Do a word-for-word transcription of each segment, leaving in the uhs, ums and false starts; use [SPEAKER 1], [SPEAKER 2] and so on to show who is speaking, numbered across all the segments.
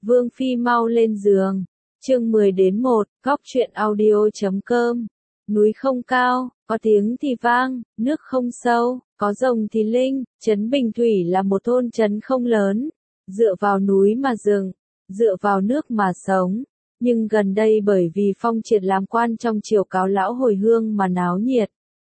[SPEAKER 1] Vương Phi mau lên giường. Chương mười đến một, góc truyện audio chấm com. Núi không cao, có tiếng thì vang, nước không sâu, có rồng thì linh. Trấn Bình Thủy là một thôn trấn không lớn, dựa vào núi mà rừng, dựa vào nước mà sống. Nhưng gần đây bởi vì Phong Triệt làm quan trong triều cáo lão hồi hương mà náo nhiệt.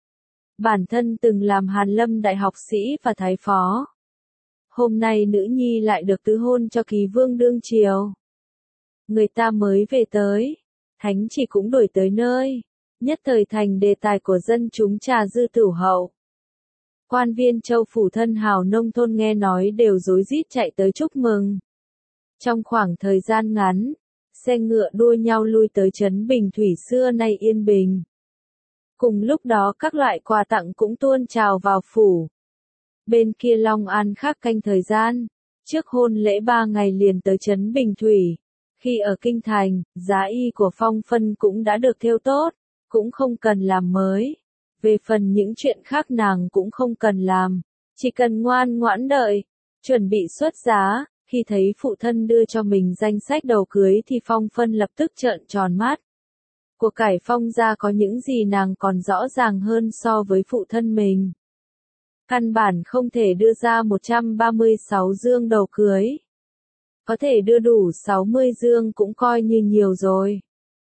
[SPEAKER 1] Bản thân từng làm Hàn Lâm đại học sĩ và thái phó. Hôm nay nữ nhi lại được tứ hôn cho Ký Vương đương triều. Người ta mới về tới, thánh chỉ cũng đổi tới nơi, nhất thời thành đề tài của dân chúng trà dư tửu hậu. Quan viên châu phủ thân hào nông thôn nghe nói đều rối rít chạy tới chúc mừng. Trong khoảng thời gian ngắn, xe ngựa đua nhau lui tới Trấn Bình Thủy xưa nay yên bình. Cùng lúc đó các loại quà tặng cũng tuôn trào vào phủ. Bên kia Long An khác canh thời gian, trước hôn lễ ba ngày liền tới Trấn Bình Thủy. Khi ở Kinh Thành, giá y của Phong Phân cũng đã được thêu tốt, cũng không cần làm mới. Về phần những chuyện khác nàng cũng không cần làm, chỉ cần ngoan ngoãn đợi, chuẩn bị xuất giá. Khi thấy phụ thân đưa cho mình danh sách đầu cưới thì Phong Phân lập tức trợn tròn mắt. Của cải Phong gia có những gì nàng còn rõ ràng hơn so với phụ thân mình. Căn bản không thể đưa ra một trăm ba mươi sáu dương đầu cưới. Có thể đưa đủ sáu mươi dương cũng coi như nhiều rồi.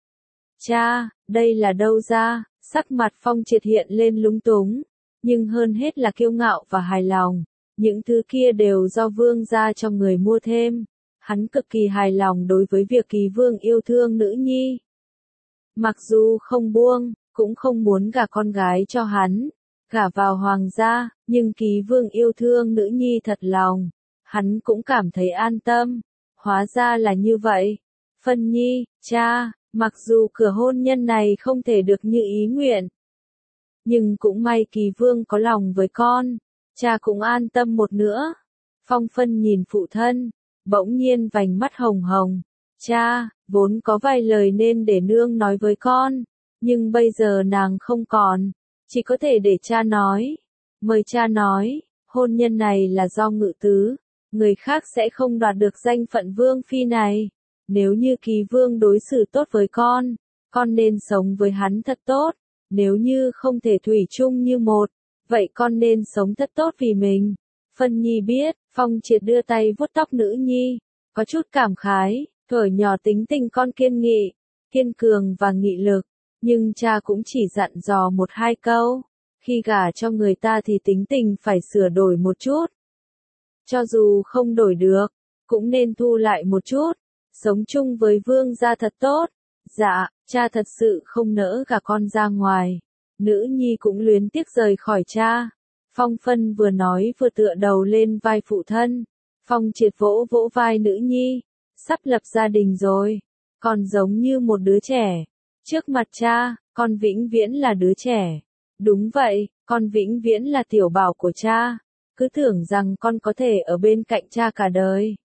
[SPEAKER 1] Cha, đây là đâu ra? Sắc mặt Phong Triệt hiện lên lúng túng, nhưng hơn hết là kiêu ngạo và hài lòng. Những thứ kia đều do vương gia cho người mua thêm. Hắn cực kỳ hài lòng đối với việc Ký Vương yêu thương nữ nhi. Mặc dù không buông, cũng không muốn gả con gái cho hắn, gả vào hoàng gia, nhưng Ký Vương yêu thương nữ nhi thật lòng. Hắn cũng cảm thấy an tâm. Hóa ra là như vậy. Phân Nhi, cha, mặc dù cửa hôn nhân này không thể được như ý nguyện, nhưng cũng may Ký Vương có lòng với con, cha cũng an tâm một nữa. Phong Phân nhìn phụ thân, bỗng nhiên vành mắt hồng hồng. Cha, vốn có vài lời nên để nương nói với con, nhưng bây giờ nàng không còn, chỉ có thể để cha nói. Mời cha nói, hôn nhân này là do Ngự Tứ, người khác sẽ không đoạt được danh phận Vương Phi này. Nếu như Ký Vương đối xử tốt với con, con nên sống với hắn thật tốt. Nếu như không thể thủy chung như một, vậy con nên sống thật tốt vì mình. Phân Nhi biết. Phong Triệt đưa tay vuốt tóc nữ nhi, có chút cảm khái. Thuở nhỏ tính tình con kiên nghị, kiên cường và nghị lực, nhưng cha cũng chỉ dặn dò một hai câu. Khi gả cho người ta thì tính tình phải sửa đổi một chút. Cho dù không đổi được, cũng nên thu lại một chút. Sống chung với vương gia thật tốt. Dạ, cha thật sự không nỡ gả con ra ngoài. Nữ nhi cũng luyến tiếc rời khỏi cha. Phong Phân vừa nói vừa tựa đầu lên vai phụ thân. Phong Triệt vỗ vỗ vai nữ nhi. Sắp lập gia đình rồi, còn giống như một đứa trẻ. Trước mặt cha, con vĩnh viễn là đứa trẻ. Đúng vậy, con vĩnh viễn là tiểu bảo của cha. Cứ tưởng rằng con có thể ở bên cạnh cha cả đời.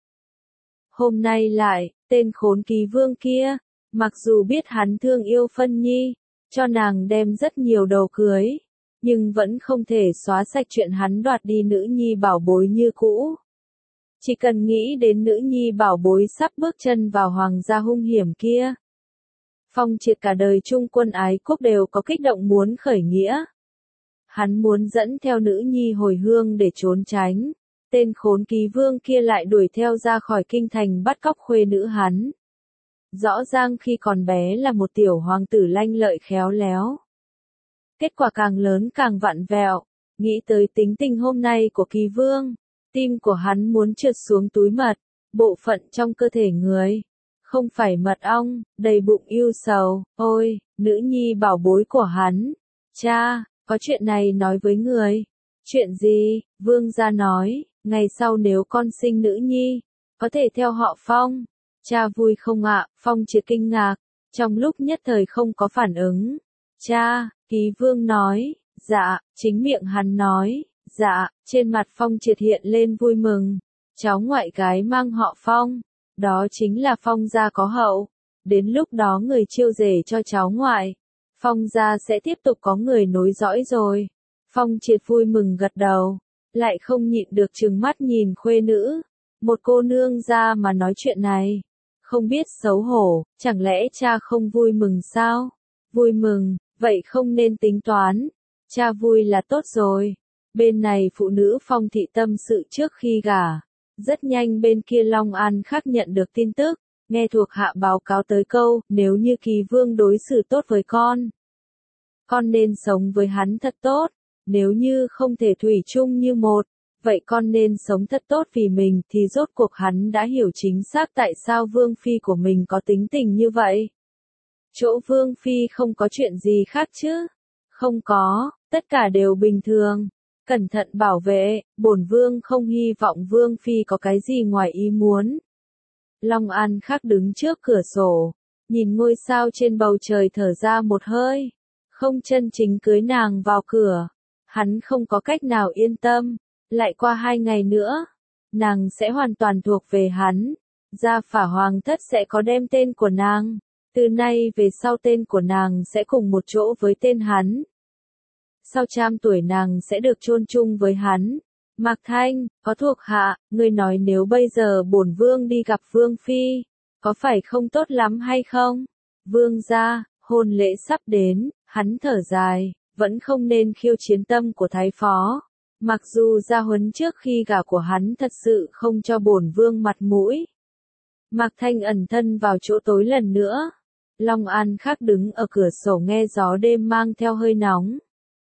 [SPEAKER 1] Hôm nay lại, tên khốn Ký Vương kia, mặc dù biết hắn thương yêu Phân Nhi, cho nàng đem rất nhiều đầu cưới, nhưng vẫn không thể xóa sạch chuyện hắn đoạt đi nữ nhi bảo bối như cũ. Chỉ cần nghĩ đến nữ nhi bảo bối sắp bước chân vào hoàng gia hung hiểm kia. Phong Triệt cả đời trung quân ái quốc đều có kích động muốn khởi nghĩa. Hắn muốn dẫn theo nữ nhi hồi hương để trốn tránh. Tên khốn Ký Vương kia lại đuổi theo ra khỏi kinh thành bắt cóc khuê nữ hắn. Rõ ràng khi còn bé là một tiểu hoàng tử lanh lợi khéo léo. Kết quả càng lớn càng vặn vẹo. Nghĩ tới tính tình hôm nay của Ký Vương, tim của hắn muốn trượt xuống túi mật, bộ phận trong cơ thể người. Không phải mật ong, đầy bụng yêu sầu. Ôi, nữ nhi bảo bối của hắn. Cha, có chuyện này nói với người. Chuyện gì? Vương gia nói, ngày sau nếu con sinh nữ nhi, có thể theo họ Phong. Cha vui không ạ? Phong Triệt kinh ngạc, trong lúc nhất thời không có phản ứng. Cha, Ký Vương nói, dạ, chính miệng hắn nói, dạ, trên mặt Phong Triệt hiện lên vui mừng. Cháu ngoại gái mang họ Phong, đó chính là Phong gia có hậu. Đến lúc đó người chiêu rể cho cháu ngoại, Phong gia sẽ tiếp tục có người nối dõi rồi. Phong Triệt vui mừng gật đầu, lại không nhịn được trừng mắt nhìn khuê nữ. Một cô nương gia mà nói chuyện này, không biết xấu hổ, chẳng lẽ cha không vui mừng sao? Vui mừng, vậy không nên tính toán. Cha vui là tốt rồi. Bên này phụ nữ Phong thị tâm sự trước khi gả. Rất nhanh bên kia Long An Khắc nhận được tin tức, nghe thuộc hạ báo cáo tới câu, nếu như Kỳ Vương đối xử tốt với con, con nên sống với hắn thật tốt, nếu như không thể thủy chung như một, vậy con nên sống thật tốt vì mình thì rốt cuộc hắn đã hiểu chính xác tại sao Vương Phi của mình có tính tình như vậy. Chỗ Vương Phi không có chuyện gì khác chứ? Không có, tất cả đều bình thường. Cẩn thận bảo vệ, bổn Vương không hy vọng Vương Phi có cái gì ngoài ý muốn. Long An Khắc đứng trước cửa sổ, nhìn ngôi sao trên bầu trời thở ra một hơi. Không chân chính cưới nàng vào cửa, hắn không có cách nào yên tâm. Lại qua hai ngày nữa, nàng sẽ hoàn toàn thuộc về hắn. Gia phả hoàng thất sẽ có đem tên của nàng. Từ nay về sau tên của nàng sẽ cùng một chỗ với tên hắn. Sau trăm tuổi nàng sẽ được chôn chung với hắn. Mạc Thanh, có thuộc hạ, ngươi nói nếu bây giờ bổn vương đi gặp Vương Phi, có phải không tốt lắm hay không? Vương gia, hôn lễ sắp đến, hắn thở dài, vẫn không nên khiêu chiến tâm của thái phó. Mặc dù gia huấn trước khi gả của hắn thật sự không cho bổn vương mặt mũi. Mạc Thanh ẩn thân vào chỗ tối lần nữa. Long An Khắc đứng ở cửa sổ nghe gió đêm mang theo hơi nóng.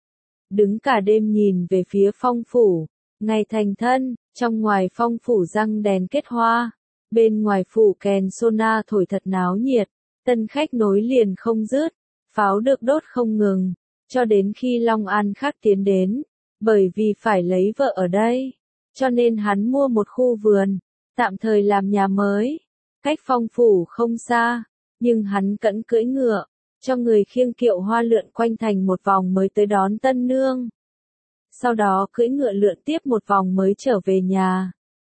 [SPEAKER 1] Đứng cả đêm nhìn về phía Phong phủ. Ngày thành thân, trong ngoài Phong phủ răng đèn kết hoa. Bên ngoài phủ kèn sona thổi thật náo nhiệt. Tân khách nối liền không dứt. Pháo được đốt không ngừng. Cho đến khi Long An Khắc tiến đến. Bởi vì phải lấy vợ ở đây. Cho nên hắn mua một khu vườn. Tạm thời làm nhà mới. Cách Phong phủ không xa. Nhưng hắn cẫn cưỡi ngựa. Cho người khiêng kiệu hoa lượn quanh thành một vòng mới tới đón tân nương. Sau đó cưỡi ngựa lượn tiếp một vòng mới trở về nhà.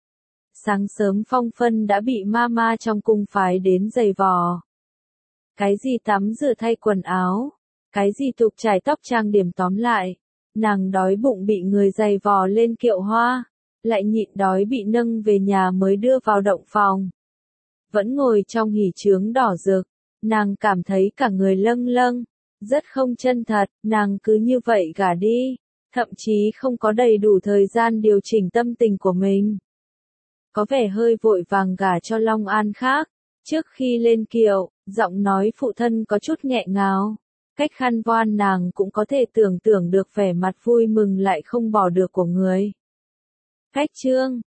[SPEAKER 1] Sáng sớm Phong Phân đã bị mama trong cung phái đến giày vò. Cái gì tắm rửa thay quần áo. Cái gì tục chải tóc trang điểm tóm lại. Nàng đói bụng bị người giày vò lên kiệu hoa. Lại nhịn đói bị nâng về nhà mới đưa vào động phòng. Vẫn ngồi trong hỉ trướng đỏ rực. Nàng cảm thấy cả người lâng lâng. Rất không chân thật. Nàng cứ như vậy gả đi. Thậm chí không có đầy đủ thời gian điều chỉnh tâm tình của mình. Có vẻ hơi vội vàng gả cho Long An Khắc. Trước khi lên kiệu, giọng nói phụ thân có chút nghẹn ngào. Cách khăn voan nàng cũng có thể tưởng tượng được vẻ mặt vui mừng lại không bỏ được của người. Cách chương